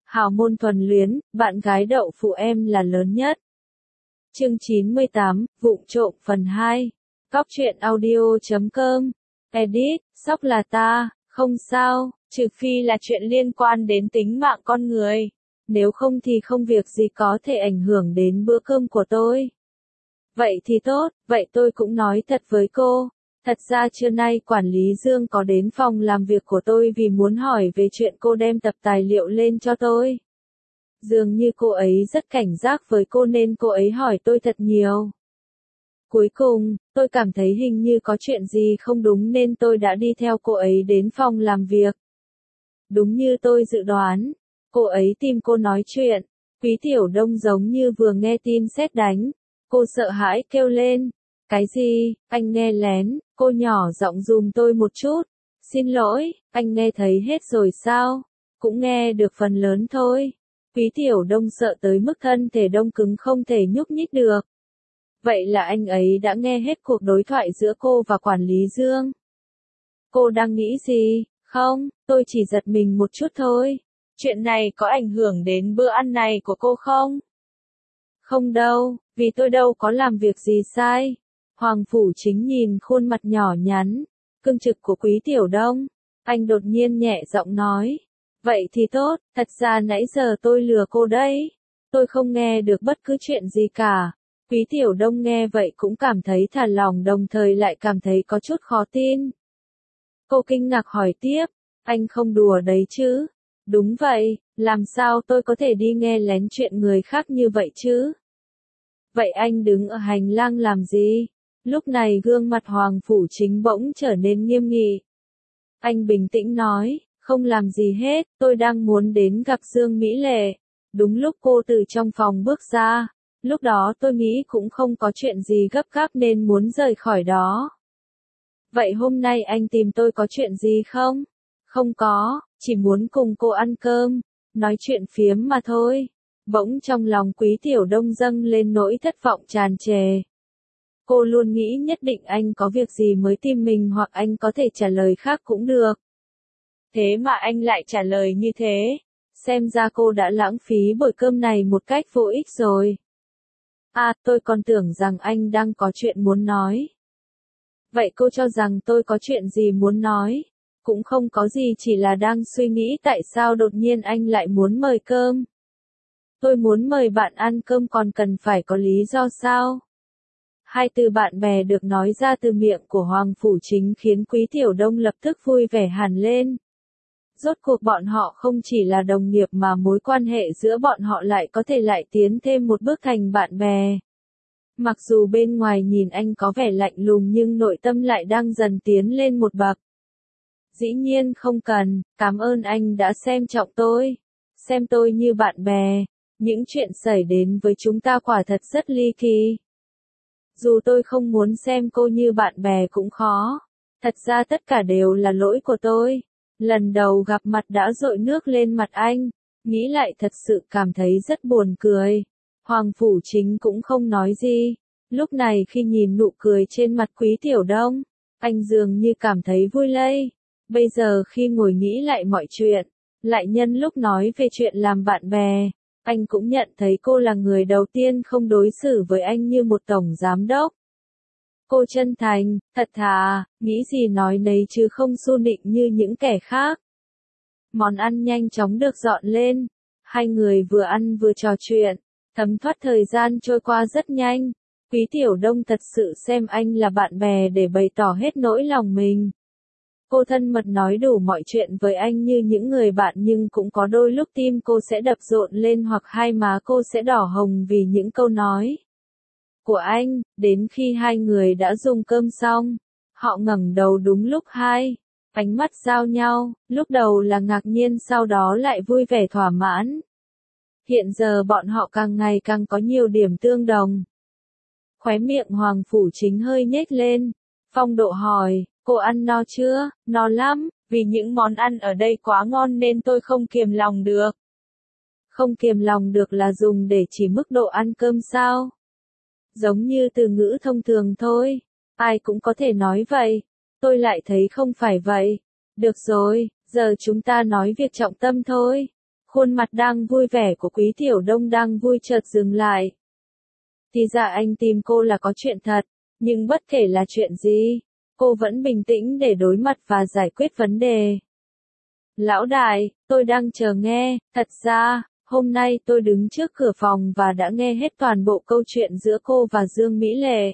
Hào môn thuần luyến, bạn gái đậu phụ em là lớn nhất. Chương 98, vụng trộm phần 2. Cóc truyện audio.com. Edit, sóc là ta, không sao, trừ phi là chuyện liên quan đến tính mạng con người. Nếu không thì không việc gì có thể ảnh hưởng đến bữa cơm của tôi. Vậy thì tốt, vậy tôi cũng nói thật với cô. Thật ra trưa nay quản lý Dương có đến phòng làm việc của tôi vì muốn hỏi về chuyện cô đem tập tài liệu lên cho tôi. Dường như cô ấy rất cảnh giác với cô nên cô ấy hỏi tôi thật nhiều. Cuối cùng, tôi cảm thấy hình như có chuyện gì không đúng nên tôi đã đi theo cô ấy đến phòng làm việc. Đúng như tôi dự đoán, cô ấy tìm cô nói chuyện. Quý Tiểu Đông giống như vừa nghe tin sét đánh. Cô sợ hãi kêu lên. Cái gì, anh nghe lén, cô nhỏ giọng giùm tôi một chút. Xin lỗi, anh nghe thấy hết rồi sao? Cũng nghe được phần lớn thôi. Quý Tiểu Đông sợ tới mức thân thể đông cứng không thể nhúc nhích được. Vậy là anh ấy đã nghe hết cuộc đối thoại giữa cô và quản lý Dương. Cô đang nghĩ gì? Không, tôi chỉ giật mình một chút thôi. Chuyện này có ảnh hưởng đến bữa ăn này của cô không? Không đâu, vì tôi đâu có làm việc gì sai. Hoàng Phủ Chính nhìn khuôn mặt nhỏ nhắn, cương trực của Quý Tiểu Đông. Anh đột nhiên nhẹ giọng nói. Vậy thì tốt, thật ra nãy giờ tôi lừa cô đấy. Tôi không nghe được bất cứ chuyện gì cả. Quý Tiểu Đông nghe vậy cũng cảm thấy thả lỏng đồng thời lại cảm thấy có chút khó tin. Cô kinh ngạc hỏi tiếp, anh không đùa đấy chứ? Đúng vậy, làm sao tôi có thể đi nghe lén chuyện người khác như vậy chứ? Vậy anh đứng ở hành lang làm gì? Lúc này gương mặt Hoàng Phủ Chính bỗng trở nên nghiêm nghị. Anh bình tĩnh nói, không làm gì hết, tôi đang muốn đến gặp Dương Mỹ Lệ. Đúng lúc cô từ trong phòng bước ra, lúc đó tôi nghĩ cũng không có chuyện gì gấp gáp nên muốn rời khỏi đó. Vậy hôm nay anh tìm tôi có chuyện gì không? Không có, chỉ muốn cùng cô ăn cơm, nói chuyện phiếm mà thôi. Bỗng trong lòng Quý Tiểu Đông dâng lên nỗi thất vọng tràn trề. Cô luôn nghĩ nhất định anh có việc gì mới tìm mình hoặc anh có thể trả lời khác cũng được. Thế mà anh lại trả lời như thế. Xem ra cô đã lãng phí bữa cơm này một cách vô ích rồi. À, tôi còn tưởng rằng anh đang có chuyện muốn nói. Vậy cô cho rằng tôi có chuyện gì muốn nói? Cũng không có gì, chỉ là đang suy nghĩ tại sao đột nhiên anh lại muốn mời cơm. Tôi muốn mời bạn ăn cơm còn cần phải có lý do sao? Hai từ bạn bè được nói ra từ miệng của Hoàng Phủ Chính khiến Quý Tiểu Đông lập tức vui vẻ hẳn lên. Rốt cuộc bọn họ không chỉ là đồng nghiệp mà mối quan hệ giữa bọn họ lại có thể lại tiến thêm một bước thành bạn bè. Mặc dù bên ngoài nhìn anh có vẻ lạnh lùng nhưng nội tâm lại đang dần tiến lên một bậc. Dĩ nhiên không cần, cảm ơn anh đã xem trọng tôi. Xem tôi như bạn bè. Những chuyện xảy đến với chúng ta quả thật rất ly kỳ. Dù tôi không muốn xem cô như bạn bè cũng khó. Thật ra tất cả đều là lỗi của tôi. Lần đầu gặp mặt đã dội nước lên mặt anh. Nghĩ lại thật sự cảm thấy rất buồn cười. Hoàng Phủ Chính cũng không nói gì. Lúc này khi nhìn nụ cười trên mặt Quý Tiểu Đông, anh dường như cảm thấy vui lây. Bây giờ khi ngồi nghĩ lại mọi chuyện, lại nhân lúc nói về chuyện làm bạn bè, anh cũng nhận thấy cô là người đầu tiên không đối xử với anh như một tổng giám đốc. Cô chân thành, thật thà, nghĩ gì nói nấy chứ không xu nịnh như những kẻ khác. Món ăn nhanh chóng được dọn lên. Hai người vừa ăn vừa trò chuyện. Thấm thoát thời gian trôi qua rất nhanh. Quý Tiểu Đông thật sự xem anh là bạn bè để bày tỏ hết nỗi lòng mình. Cô thân mật nói đủ mọi chuyện với anh như những người bạn nhưng cũng có đôi lúc tim cô sẽ đập rộn lên hoặc hai má cô sẽ đỏ hồng vì những câu nói của anh. Đến khi hai người đã dùng cơm xong, họ ngẩng đầu đúng lúc ánh mắt giao nhau, lúc đầu là ngạc nhiên sau đó lại vui vẻ thỏa mãn. Hiện giờ bọn họ càng ngày càng có nhiều điểm tương đồng. Khóe miệng Hoàng Phủ Chính hơi nhếch lên. Phong độ hỏi, cô ăn no chưa? No lắm, vì những món ăn ở đây quá ngon nên tôi không kiềm lòng được. Không kiềm lòng được là dùng để chỉ mức độ ăn cơm sao? Giống như từ ngữ thông thường thôi. Ai cũng có thể nói vậy. Tôi lại thấy không phải vậy. Được rồi, giờ chúng ta nói việc trọng tâm thôi. Khuôn mặt đang vui vẻ của Quý Tiểu Đông đang vui chợt dừng lại. Thì ra anh tìm cô là có chuyện thật, nhưng bất kể là chuyện gì, cô vẫn bình tĩnh để đối mặt và giải quyết vấn đề. Lão đại, tôi đang chờ nghe, thật ra, hôm nay tôi đứng trước cửa phòng và đã nghe hết toàn bộ câu chuyện giữa cô và Dương Mỹ Lệ.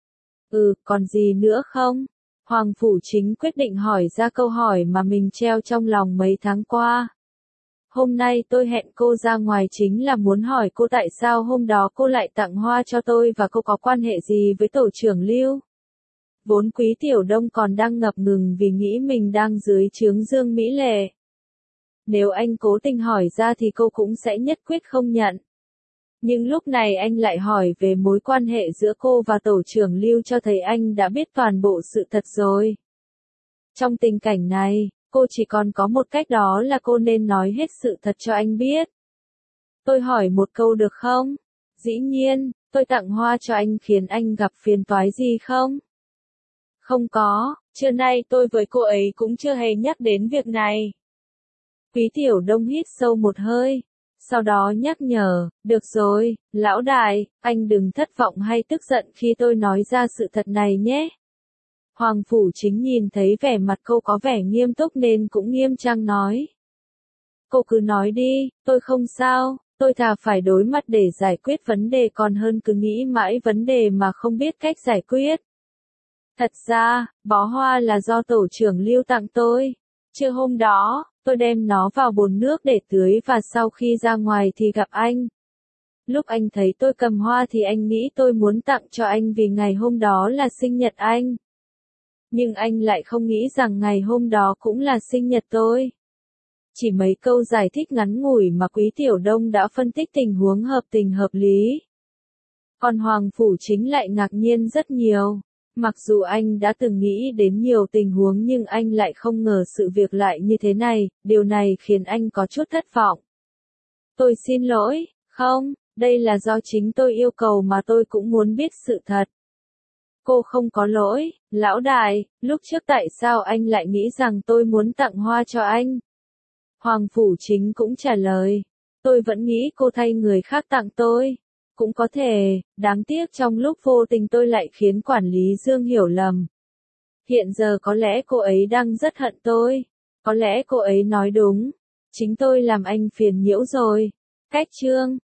Còn gì nữa không? Hoàng Phủ Chính quyết định hỏi ra câu hỏi mà mình treo trong lòng mấy tháng qua. Hôm nay tôi hẹn cô ra ngoài chính là muốn hỏi cô tại sao hôm đó cô lại tặng hoa cho tôi và cô có quan hệ gì với tổ trưởng Lưu. Vốn Quý Tiểu Đông còn đang ngập ngừng vì nghĩ mình đang dưới trướng Dương Mỹ Lệ. Nếu anh cố tình hỏi ra thì cô cũng sẽ nhất quyết không nhận. Nhưng lúc này anh lại hỏi về mối quan hệ giữa cô và tổ trưởng Lưu cho thấy anh đã biết toàn bộ sự thật rồi. Trong tình cảnh này, cô chỉ còn có một cách, đó là cô nên nói hết sự thật cho anh biết. Tôi hỏi một câu được không? Dĩ nhiên, tôi tặng hoa cho anh khiến anh gặp phiền toái gì không? Không có, trưa nay tôi với cô ấy cũng chưa hề nhắc đến việc này. Quý Tiểu Đông hít sâu một hơi, sau đó nhắc nhở, được rồi, lão đại, anh đừng thất vọng hay tức giận khi tôi nói ra sự thật này nhé. Hoàng Phủ Chính nhìn thấy vẻ mặt cô có vẻ nghiêm túc nên cũng nghiêm trang nói. Cô cứ nói đi, tôi không sao, tôi thà phải đối mặt để giải quyết vấn đề còn hơn cứ nghĩ mãi vấn đề mà không biết cách giải quyết. Thật ra, bó hoa là do tổ trưởng Lưu tặng tôi. Trưa hôm đó, tôi đem nó vào bồn nước để tưới và sau khi ra ngoài thì gặp anh. Lúc anh thấy tôi cầm hoa thì anh nghĩ tôi muốn tặng cho anh vì ngày hôm đó là sinh nhật anh. Nhưng anh lại không nghĩ rằng ngày hôm đó cũng là sinh nhật tôi. Chỉ mấy câu giải thích ngắn ngủi mà Quý Tiểu Đông đã phân tích tình huống hợp tình hợp lý. Còn Hoàng Phủ Chính lại ngạc nhiên rất nhiều. Mặc dù anh đã từng nghĩ đến nhiều tình huống nhưng anh lại không ngờ sự việc lại như thế này, điều này khiến anh có chút thất vọng. Tôi xin lỗi, không, đây là do chính tôi yêu cầu mà tôi cũng muốn biết sự thật. Cô không có lỗi, lão đại, lúc trước tại sao anh lại nghĩ rằng tôi muốn tặng hoa cho anh? Hoàng Phủ Chính cũng trả lời, tôi vẫn nghĩ cô thay người khác tặng tôi. Cũng có thể, đáng tiếc trong lúc vô tình tôi lại khiến quản lý Dương hiểu lầm. Hiện giờ có lẽ cô ấy đang rất hận tôi. Có lẽ cô ấy nói đúng. Chính tôi làm anh phiền nhiễu rồi. Cách chương